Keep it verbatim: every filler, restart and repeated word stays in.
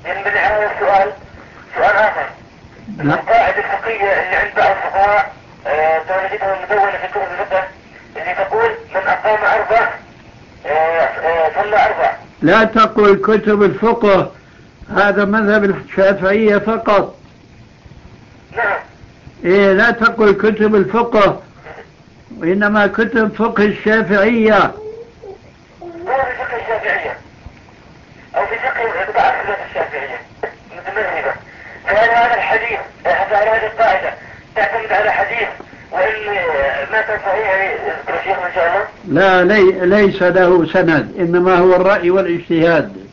ينبني على السؤال سؤال آخر. القاعدة الفقهية اللي عند بعض الفقهاء تواجدها المدونة في كتب الفقه اللي تقول من أقام أربع صلى أربع. لا تقول كتب الفقه، هذا مذهب الشافعية فقط. نعم. إيه، لا تقول كتب الفقه، وإنما كتب فقه الشافعية. مو في فقه الشافعية أو في فقه بعض الشافعية مثل مذهبه. فهل هذا الحديث هل هذه القاعدة تعتمد على حديث وإن ما كان صحيح يذكر شيخنا إن شاء الله؟ لا، لي ليس له سند، إنما هو الرأي والاجتهاد.